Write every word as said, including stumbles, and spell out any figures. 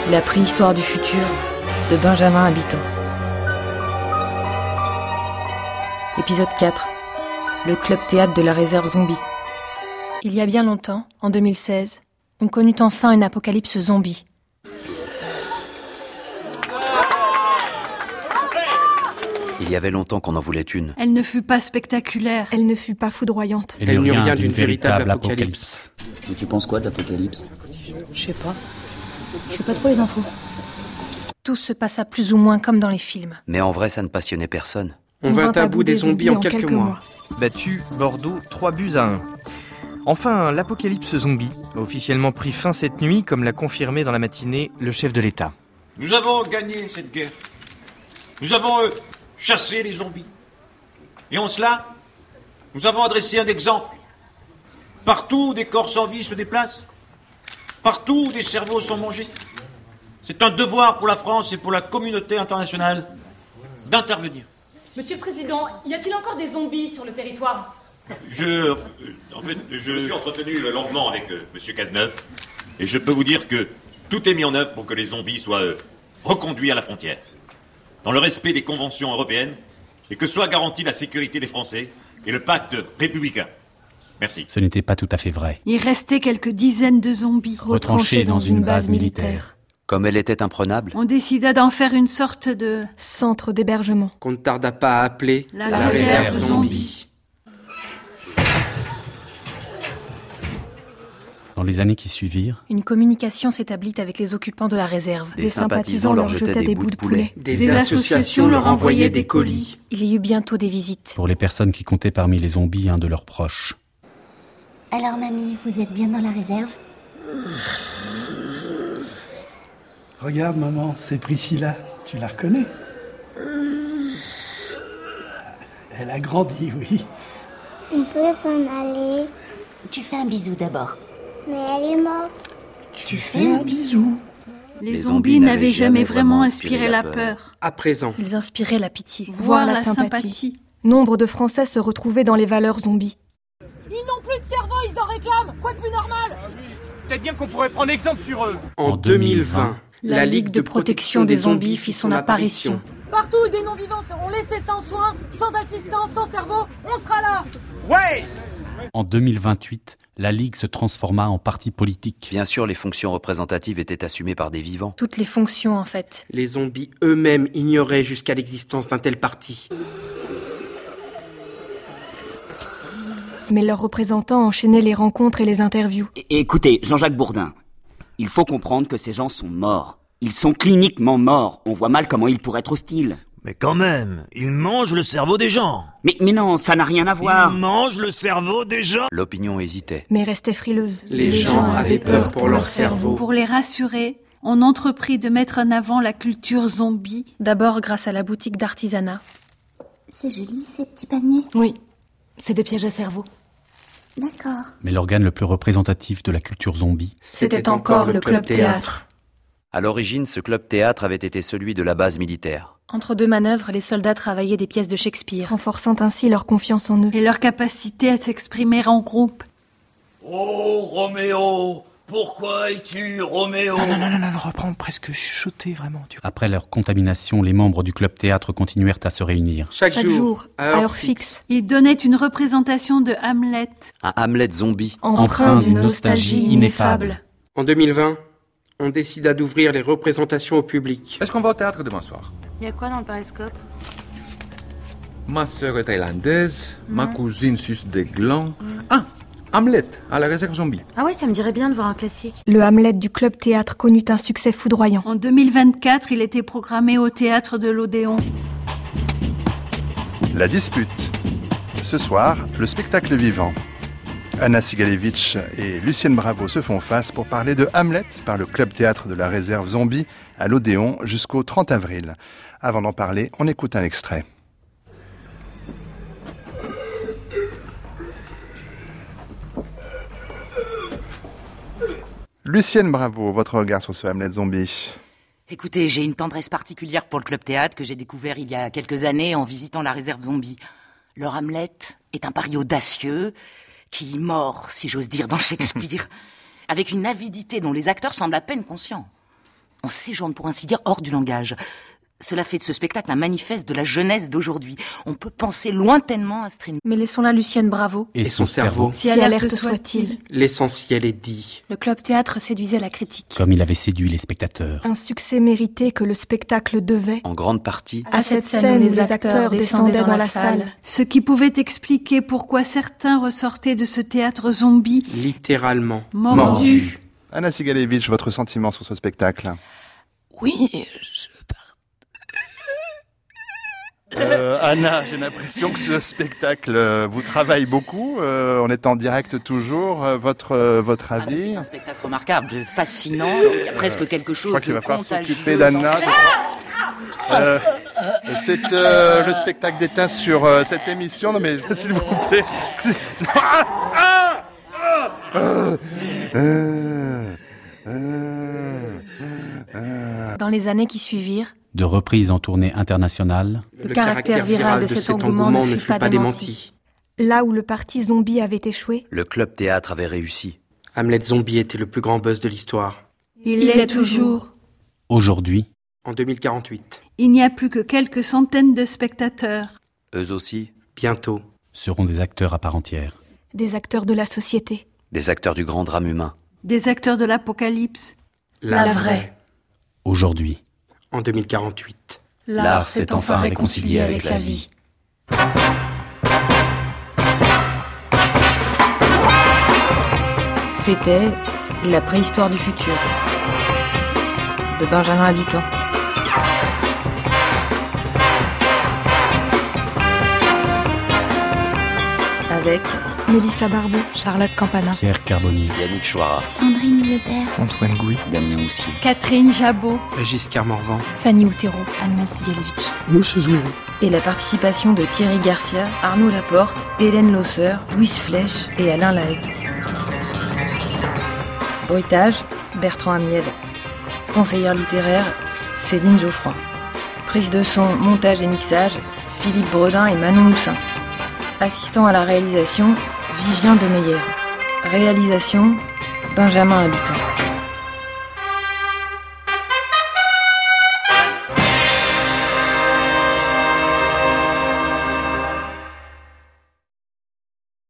La préhistoire du futur de Benjamin Habitant. Épisode quatre. Le club théâtre de la réserve zombie. Il y a bien longtemps, en deux mille seize, on connut enfin une apocalypse zombie. Il y avait longtemps qu'on en voulait une. Elle ne fut pas spectaculaire. Elle ne fut pas foudroyante. Elle n'y rien d'une véritable apocalypse. Mais tu penses quoi de l'apocalypse ? Je sais pas. Je sais pas trop les infos. Tout se passa plus ou moins comme dans les films. Mais en vrai, ça ne passionnait personne. On, On vint à bout des zombies en quelques, quelques mois. mois. Battu Bordeaux trois buts à un. Enfin, l'apocalypse zombie a officiellement pris fin cette nuit, comme l'a confirmé dans la matinée le chef de l'État. Nous avons gagné cette guerre. Nous avons euh, chassé les zombies. Et en cela, nous avons adressé un exemple. Partout où des corps sans vie se déplacent, partout où des cerveaux sont mangés, c'est un devoir pour la France et pour la communauté internationale d'intervenir. Monsieur le Président, y a-t-il encore des zombies sur le territoire ? Je... Euh, en fait, je me suis entretenu longuement avec euh, Monsieur Cazeneuve, et je peux vous dire que tout est mis en œuvre pour que les zombies soient euh, reconduits à la frontière, dans le respect des conventions européennes, et que soit garantie la sécurité des Français et le pacte républicain. Merci. Ce n'était pas tout à fait vrai. Il restait quelques dizaines de zombies retranchés dans, dans une base militaire. Comme elle était imprenable, on décida d'en faire une sorte de centre d'hébergement qu'on ne tarda pas à appeler la, la, la réserve, réserve zombie. zombie. Dans les années qui suivirent, une communication s'établit avec les occupants de la réserve. Des, des sympathisants leur jetaient des bouts de poulet. Des, des associations leur envoyaient des colis. Il y eut bientôt des visites. Pour les personnes qui comptaient parmi les zombies un de leurs proches. Alors mamie, vous êtes bien dans la réserve ? Regarde maman, c'est Priscilla, tu la reconnais ? Elle a grandi, oui. On peut s'en aller. Tu fais un bisou d'abord. Mais elle est morte. Tu, tu fais un bisou. Les, les zombies, zombies n'avaient jamais vraiment inspiré la peur. peur. À présent. Ils inspiraient la pitié. Voire la, la sympathie. sympathie. Nombre de Français se retrouvaient dans les valeurs zombies. Ils n'ont plus de cerveau, ils en réclament. Quoi de plus normal ? Peut-être bien qu'on pourrait prendre exemple sur eux. En deux mille vingt, la, la Ligue de protection des zombies fit son apparition. Partout où des non-vivants seront laissés sans soins, sans assistance, sans cerveau, on sera là. Ouais ! En deux mille vingt-huit, la Ligue se transforma en parti politique. Bien sûr, les fonctions représentatives étaient assumées par des vivants. Toutes les fonctions, en fait. Les zombies eux-mêmes ignoraient jusqu'à l'existence d'un tel parti. Mais leurs représentants enchaînaient les rencontres et les interviews. Écoutez, Jean-Jacques Bourdin, il faut comprendre que ces gens sont morts. Ils sont cliniquement morts. On voit mal comment ils pourraient être hostiles. Mais quand même, ils mangent le cerveau des gens. Mais, mais non, ça n'a rien à voir. Ils mangent le cerveau des gens. L'opinion hésitait. Mais restait frileuse. Les, les gens avaient peur pour leur cerveau. Pour les rassurer, on entreprit de mettre en avant la culture zombie. D'abord grâce à la boutique d'artisanat. C'est joli, ces petits paniers. Oui, c'est des pièges à cerveau. D'accord. Mais l'organe le plus représentatif de la culture zombie, c'était, c'était encore le club théâtre. théâtre. À l'origine, ce club théâtre avait été celui de la base militaire. Entre deux manœuvres, les soldats travaillaient des pièces de Shakespeare, renforçant ainsi leur confiance en eux. Et leur capacité à s'exprimer en groupe. Oh, Roméo, pourquoi es-tu Roméo ? Non, non, non, non, non, reprends presque chuchoté, vraiment. Tu... Après leur contamination, les membres du club théâtre continuèrent à se réunir. Chaque, Chaque jour, jour, à heure fixe. Ils donnaient une représentation de Hamlet. Un Hamlet zombie. Empreint d'une nostalgie ineffable. En deux mille vingt, on décida d'ouvrir les représentations au public. Est-ce qu'on va au théâtre demain soir ? Il y a quoi dans le périscope ? Ma sœur est thaïlandaise, mmh. ma cousine suce des glands. Mmh. Ah, Hamlet, à la réserve zombie. Ah oui, ça me dirait bien de voir un classique. Le Hamlet du club théâtre connut un succès foudroyant. En deux mille vingt-quatre, il était programmé au théâtre de l'Odéon. La dispute. Ce soir, le spectacle vivant. Anna Sigalevitch et Lucienne Bravo se font face pour parler de Hamlet par le club théâtre de la réserve zombie à l'Odéon jusqu'au trente avril. Avant d'en parler, on écoute un extrait. Lucienne Bravo, votre regard sur ce Hamlet zombie. Écoutez, j'ai une tendresse particulière pour le club théâtre que j'ai découvert il y a quelques années en visitant la réserve zombie. Leur Hamlet est un pari audacieux qui mord, si j'ose dire, dans Shakespeare, avec une avidité dont les acteurs semblent à peine conscients. On séjourne pour ainsi dire hors du langage. Cela fait de ce spectacle un manifeste de la jeunesse d'aujourd'hui. On peut penser lointainement à String. Mais laissons là Lucienne Bravo. Et, et son, son cerveau. Si alerte soit-il. L'essentiel est dit. Le Club Théâtre séduisait la critique. Comme il avait séduit les spectateurs. Un succès mérité que le spectacle devait. En grande partie. À cette scène où les acteurs descendaient dans la salle. Ce qui pouvait expliquer pourquoi certains ressortaient de ce théâtre zombie. Littéralement. Mordu. Mordu. Anna Sigalevitch, votre sentiment sur ce spectacle? Oui, je... Euh, Anna, j'ai l'impression que ce spectacle euh, vous travaille beaucoup. Euh, on est en direct toujours. Euh, votre euh, votre avis? Ah, c'est un spectacle remarquable, fascinant. Il y a presque quelque chose je crois qu'il de va falloir contagieux. s'occuper d'Anna. Euh, c'est euh, le spectacle d'éteint sur euh, cette émission. Non mais s'il vous plaît. Ah, ah, ah, euh, euh, euh, euh. Dans les années qui suivirent, de reprise en tournée internationale, le, le caractère, caractère viral de, de cet engouement, engouement ne fut pas démenti. Là où le parti zombie avait échoué, le Club Théâtre avait réussi. Hamlet Zombie était le plus grand buzz de l'histoire. Il l'est toujours. Aujourd'hui, en deux mille quarante-huit, il n'y a plus que quelques centaines de spectateurs. Eux aussi, bientôt, seront des acteurs à part entière. Des acteurs de la société. Des acteurs du grand drame humain. Des acteurs de l'apocalypse. La, la vraie. Aujourd'hui. En deux mille quarante-huit. L'art s'est enfin réconcilié avec la vie. C'était La préhistoire du futur de Benjamin Habitant. Avec Mélissa Barbeau, Charlotte Campana, Pierre Carboni, Yannick Chouara, Sandrine Lebert, Antoine Gouy, Damien Houssier, Catherine Jabot, Giscard Morvan, Fanny Outero, Anna Sigalevitch, Mousse Zouérou. Et la participation de Thierry Garcia, Arnaud Laporte, Hélène Losser, Louise Flèche et Alain Lahaye. Bruitage, Bertrand Amiel. Conseillère littéraire, Céline Geoffroy. Prise de son, montage et mixage, Philippe Bredin et Manon Moussin. Assistant à la réalisation, Vivien Demeyer. Réalisation, Benjamin Habitant.